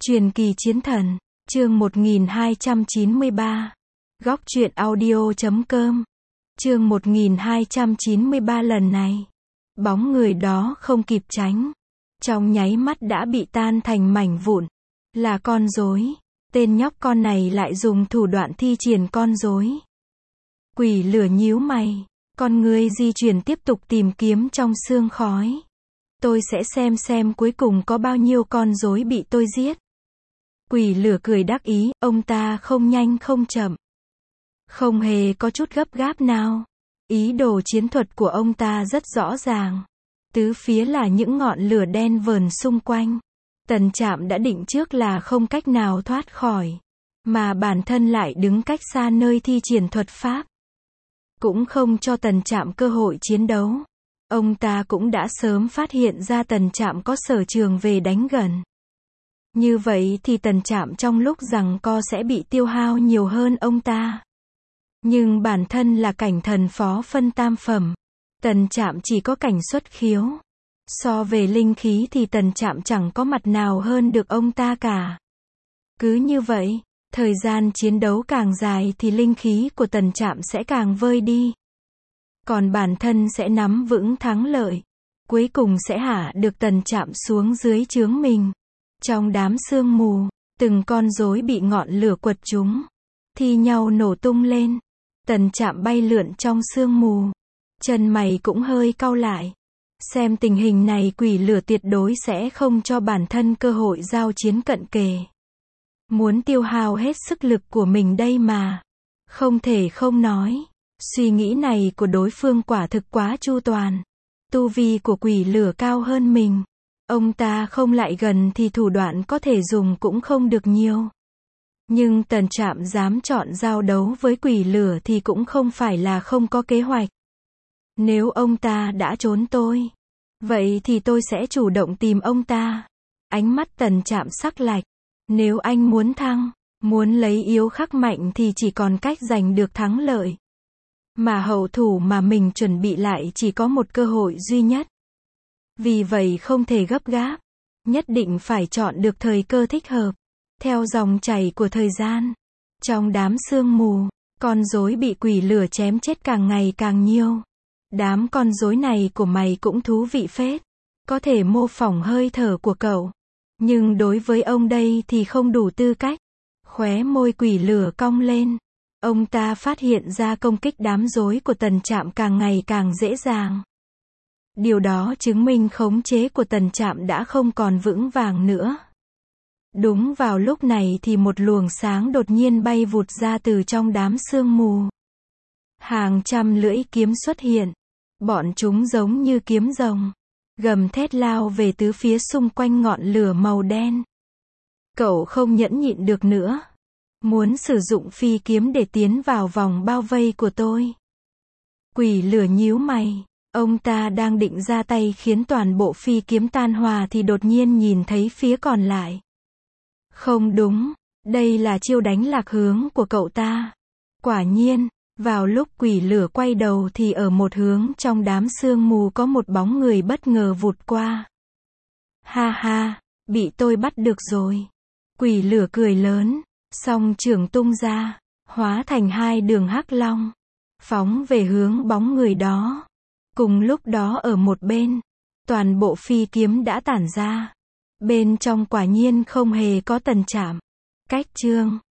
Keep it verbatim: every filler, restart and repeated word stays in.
Truyền kỳ chiến thần, chương một nghìn hai trăm chín mươi ba. Góc truyện audio chấm com. Chương một nghìn hai trăm chín mươi ba lần này, bóng người đó không kịp tránh, trong nháy mắt đã bị tan thành mảnh vụn. Là con rối, tên nhóc con này lại dùng thủ đoạn thi triển con rối. Quỷ lửa nhíu mày, con người di chuyển tiếp tục tìm kiếm trong sương khói. Tôi sẽ xem xem cuối cùng có bao nhiêu con rối bị tôi giết. Quỷ lửa cười đắc ý, ông ta không nhanh không chậm, không hề có chút gấp gáp nào. Ý đồ chiến thuật của ông ta rất rõ ràng. Tứ phía là những ngọn lửa đen vờn xung quanh. Tần Trạm đã định trước là không cách nào thoát khỏi, mà bản thân lại đứng cách xa nơi thi triển thuật pháp, cũng không cho Tần Trạm cơ hội chiến đấu. Ông ta cũng đã sớm phát hiện ra Tần Trạm có sở trường về đánh gần. Như vậy thì Tần Trạm trong lúc giằng co sẽ bị tiêu hao nhiều hơn ông ta. Nhưng bản thân là cảnh thần phó phân tam phẩm, Tần Trạm chỉ có cảnh xuất khiếu. So về linh khí thì Tần Trạm chẳng có mặt nào hơn được ông ta cả. Cứ như vậy, thời gian chiến đấu càng dài thì linh khí của Tần Trạm sẽ càng vơi đi. Còn bản thân sẽ nắm vững thắng lợi, cuối cùng sẽ hạ được Tần Trạm xuống dưới trướng mình. Trong đám sương mù, từng con rối bị ngọn lửa quật trúng, thi nhau nổ tung lên. Tần Trạm bay lượn trong sương mù, chân mày cũng hơi cau lại. Xem tình hình này quỷ lửa tuyệt đối sẽ không cho bản thân cơ hội giao chiến cận kề. Muốn tiêu hao hết sức lực của mình đây mà. Không thể không nói, suy nghĩ này của đối phương quả thực quá chu toàn. Tu vi của quỷ lửa cao hơn mình. Ông ta không lại gần thì thủ đoạn có thể dùng cũng không được nhiều. Nhưng Tần Trạm dám chọn giao đấu với quỷ lửa thì cũng không phải là không có kế hoạch. Nếu ông ta đã trốn tôi, vậy thì tôi sẽ chủ động tìm ông ta. Ánh mắt Tần Trạm sắc lạnh. Nếu anh muốn thăng, muốn lấy yếu khắc mạnh thì chỉ còn cách giành được thắng lợi. Mà hậu thủ mà mình chuẩn bị lại chỉ có một cơ hội duy nhất. Vì vậy không thể gấp gáp, nhất định phải chọn được thời cơ thích hợp. Theo dòng chảy của thời gian, trong đám sương mù, con rối bị quỷ lửa chém chết càng ngày càng nhiều. Đám con rối này của mày cũng thú vị phết, có thể mô phỏng hơi thở của cậu. Nhưng đối với ông đây thì không đủ tư cách. Khóe môi quỷ lửa cong lên. Ông ta phát hiện ra công kích đám rối của Tần Trạm càng ngày càng dễ dàng. Điều đó chứng minh khống chế của Tần Trạm đã không còn vững vàng nữa. Đúng vào lúc này thì một luồng sáng đột nhiên bay vụt ra từ trong đám sương mù. Hàng trăm lưỡi kiếm xuất hiện. Bọn chúng giống như kiếm rồng, gầm thét lao về tứ phía xung quanh ngọn lửa màu đen. Cậu không nhẫn nhịn được nữa, muốn sử dụng phi kiếm để tiến vào vòng bao vây của tôi. Quỷ lửa nhíu mày, ông ta đang định ra tay khiến toàn bộ phi kiếm tan hòa thì đột nhiên nhìn thấy phía còn lại. Không đúng, đây là chiêu đánh lạc hướng của cậu ta. Quả nhiên, vào lúc quỷ lửa quay đầu thì ở một hướng trong đám sương mù có một bóng người bất ngờ vụt qua. Ha ha, bị tôi bắt được rồi. Quỷ lửa cười lớn, song trưởng tung ra, hóa thành hai đường hắc long, phóng về hướng bóng người đó. Cùng lúc đó ở một bên, toàn bộ phi kiếm đã tản ra. Bên trong quả nhiên không hề có Tần Trạm. Cách chương